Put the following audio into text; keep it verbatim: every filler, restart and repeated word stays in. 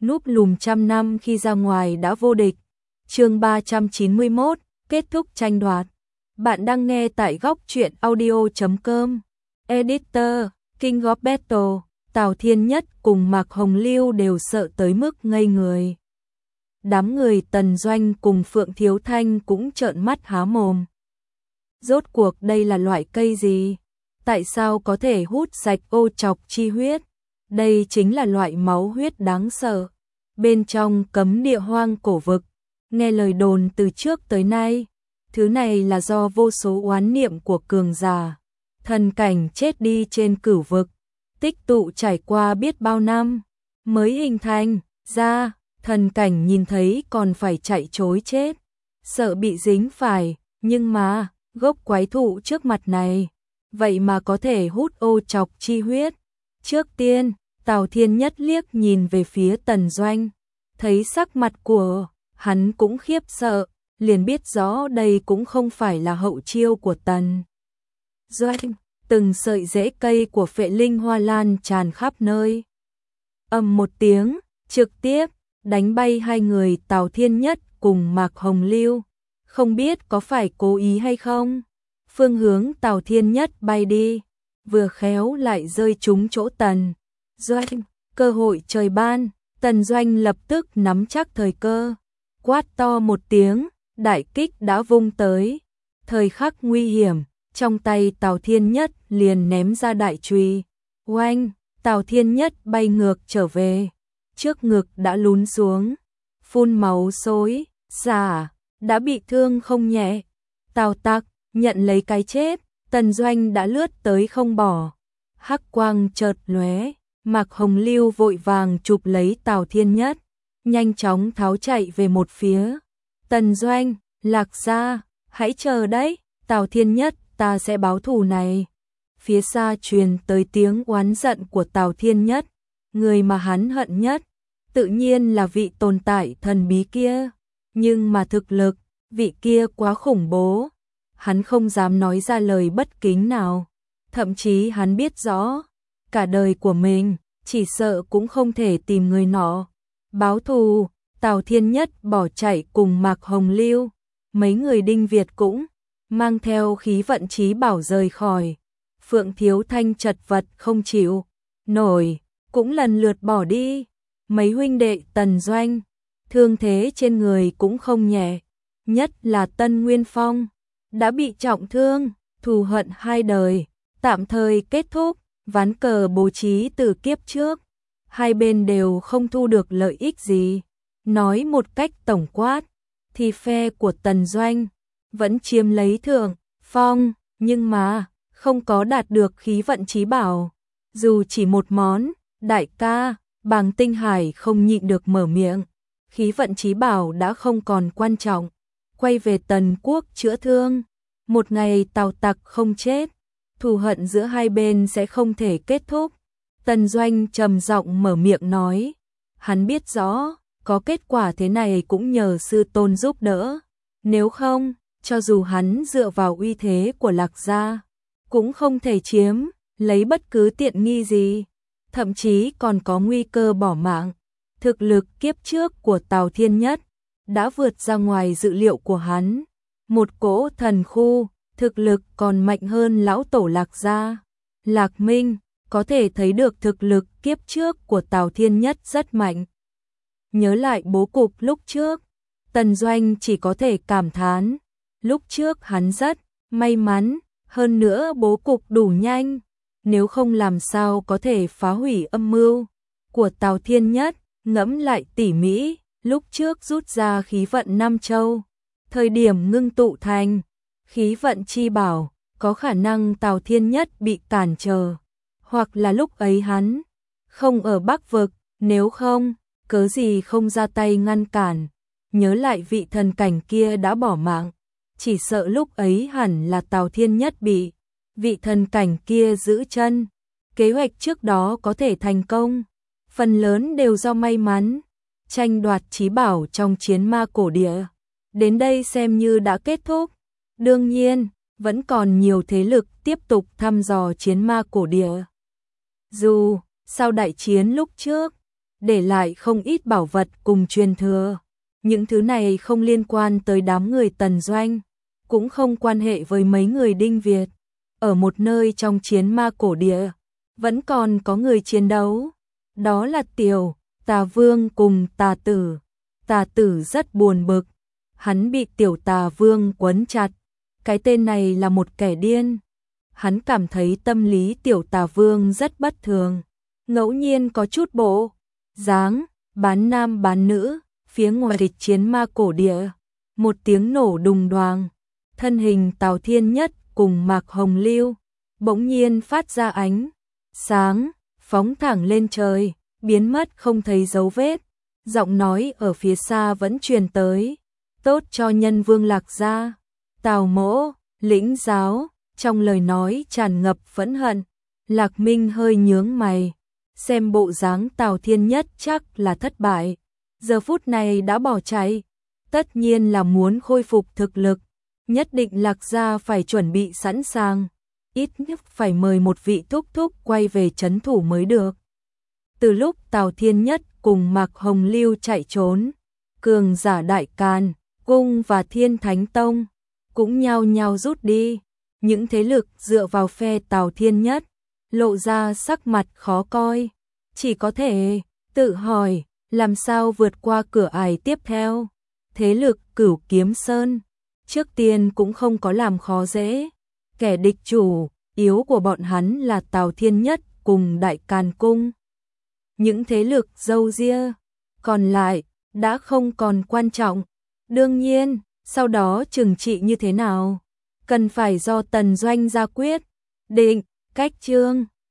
núp lùm trăm năm khi ra ngoài đã vô địch. Chương ba trăm chín mươi mốt, kết thúc tranh đoạt. Bạn đang nghe tại góc truyện audio chấm com. Editor, King of Battle, Tào Thiên Nhất cùng Mạc Hồng Lưu đều sợ tới mức ngây người. Đám người Tần Doanh cùng Phượng Thiếu Thanh cũng trợn mắt há mồm. Rốt cuộc đây là loại cây gì? Tại sao có thể hút sạch ô trọc chi huyết? Đây chính là loại máu huyết đáng sợ. Bên trong cấm địa hoang cổ vực, nghe lời đồn từ trước tới nay, thứ này là do vô số oán niệm của cường giả, thần cảnh chết đi trên cửu vực, tích tụ trải qua biết bao năm, mới hình thành ra, thần cảnh nhìn thấy còn phải chạy trối chết, sợ bị dính phải, nhưng mà, gốc quái thụ trước mặt này, vậy mà có thể hút ô trọc chi huyết. Trước tiên, Tào Thiên Nhất liếc nhìn về phía Tần Doanh, thấy sắc mặt của hắn cũng khiếp sợ, liền biết rõ đây cũng không phải là hậu chiêu của Tần Doanh. Từng sợi rễ cây của phệ linh hoa lan tràn khắp nơi. Ầm một tiếng, trực tiếp đánh bay hai người Tào Thiên Nhất cùng Mạc Hồng Lưu. Không biết có phải cố ý hay không? Phương hướng Tào Thiên Nhất bay đi, vừa khéo lại rơi trúng chỗ Tần Doanh. Cơ hội trời ban, Tần Doanh lập tức nắm chắc thời cơ, quát to một tiếng, đại kích đã vung tới. Thời khắc nguy hiểm, trong tay Tào Thiên Nhất liền ném ra đại chùy. Oanh, Tào Thiên Nhất bay ngược trở về, trước ngực đã lún xuống, phun máu xối, giả, đã bị thương không nhẹ. Tào Tặc, nhận lấy cái chết, Tần Doanh đã lướt tới không bỏ. Hắc quang chợt lóe, Mạc Hồng Lưu vội vàng chụp lấy Tào Thiên Nhất, nhanh chóng tháo chạy về một phía. Tần Doanh, Lạc Gia, hãy chờ đấy, Tào Thiên Nhất, ta sẽ báo thù này. Phía xa truyền tới tiếng oán giận của Tào Thiên Nhất, người mà hắn hận nhất, tự nhiên là vị tồn tại thần bí kia. Nhưng mà thực lực, vị kia quá khủng bố, hắn không dám nói ra lời bất kính nào. Thậm chí hắn biết rõ, cả đời của mình, chỉ sợ cũng không thể tìm người nọ báo thù. Tào Thiên Nhất bỏ chạy cùng Mạc Hồng Lưu, mấy người Đinh Việt cũng mang theo khí vận chí bảo rời khỏi. Phượng Thiếu Thanh chật vật không chịu nổi, cũng lần lượt bỏ đi. Mấy huynh đệ Tần Doanh, thương thế trên người cũng không nhẹ, nhất là Tân Nguyên Phong, đã bị trọng thương. Thù hận hai đời tạm thời kết thúc, ván cờ bố trí từ kiếp trước, hai bên đều không thu được lợi ích gì. Nói một cách tổng quát, thì phe của Tần Doanh vẫn chiếm lấy thượng phong, nhưng mà không có đạt được khí vận chí bảo. Dù chỉ một món, đại ca, Bàng Tinh Hải không nhịn được mở miệng. Khí vận chí bảo đã không còn quan trọng, quay về Tần quốc chữa thương. Một ngày Tào Tặc không chết, thù hận giữa hai bên sẽ không thể kết thúc. Tần Doanh trầm giọng mở miệng nói, hắn biết rõ, có kết quả thế này cũng nhờ sư tôn giúp đỡ. Nếu không, cho dù hắn dựa vào uy thế của Lạc Gia, cũng không thể chiếm lấy bất cứ tiện nghi gì, thậm chí còn có nguy cơ bỏ mạng. Thực lực kiếp trước của Tào Thiên Nhất đã vượt ra ngoài dự liệu của hắn. Một cỗ thần khu, thực lực còn mạnh hơn lão tổ Lạc Gia. Lạc Minh có thể thấy được thực lực kiếp trước của Tào Thiên Nhất rất mạnh. Nhớ lại bố cục lúc trước, Tần Doanh chỉ có thể cảm thán, lúc trước hắn rất may mắn, hơn nữa bố cục đủ nhanh, nếu không làm sao có thể phá hủy âm mưu của Tào Thiên Nhất. Ngẫm lại tỉ mỉ, lúc trước rút ra khí vận Nam Châu, thời điểm ngưng tụ thành khí vận chi bảo, có khả năng Tào Thiên Nhất bị cản trở, hoặc là lúc ấy hắn không ở Bắc vực, nếu không, cớ gì không ra tay ngăn cản. Nhớ lại vị thần cảnh kia đã bỏ mạng, chỉ sợ lúc ấy hẳn là Tào Thiên Nhất bị vị thần cảnh kia giữ chân. Kế hoạch trước đó có thể thành công, phần lớn đều do may mắn. Tranh đoạt chí bảo trong chiến ma cổ địa đến đây xem như đã kết thúc. Đương nhiên, vẫn còn nhiều thế lực tiếp tục thăm dò chiến ma cổ địa. Dù sau đại chiến lúc trước, để lại không ít bảo vật cùng truyền thừa. Những thứ này không liên quan tới đám người Tần Doanh, cũng không quan hệ với mấy người Đinh Việt. Ở một nơi trong chiến ma cổ địa, vẫn còn có người chiến đấu. Đó là Tiểu Tà Vương cùng Tà Tử. Tà Tử rất buồn bực, hắn bị Tiểu Tà Vương quấn chặt. Cái tên này là một kẻ điên. Hắn cảm thấy tâm lý Tiểu Tà Vương rất bất thường, ngẫu nhiên có chút bộ dáng bán nam bán nữ. Phía ngoài địch chiến ma cổ địa, một tiếng nổ đùng đoàng, thân hình Tào Thiên Nhất cùng Mạc Hồng Lưu bỗng nhiên phát ra ánh sáng, phóng thẳng lên trời, biến mất không thấy dấu vết. Giọng nói ở phía xa vẫn truyền tới, tốt cho Nhân Vương Lạc gia. Tào Mỗ, lĩnh giáo, trong lời nói tràn ngập phẫn hận. Lạc Minh hơi nhướng mày, xem bộ dáng Tào Thiên Nhất chắc là thất bại, giờ phút này đã bỏ chạy, tất nhiên là muốn khôi phục thực lực, nhất định Lạc gia phải chuẩn bị sẵn sàng, ít nhất phải mời một vị thúc thúc quay về trấn thủ mới được. Từ lúc Tào Thiên Nhất cùng Mạc Hồng Lưu chạy trốn, cường giả Đại Càn, Cung và Thiên Thánh Tông cũng nhao nhao rút đi. Những thế lực dựa vào phe Tào Thiên Nhất lộ ra sắc mặt khó coi, chỉ có thể tự hỏi làm sao vượt qua cửa ải tiếp theo. Thế lực Cửu Kiếm Sơn trước tiên cũng không có làm khó dễ, kẻ địch chủ yếu của bọn hắn là Tào Thiên Nhất cùng Đại Càn Cung. Những thế lực râu ria còn lại đã không còn quan trọng. Đương nhiên, sau đó trừng trị như thế nào, cần phải do Tần Doanh ra quyết định. Cách chương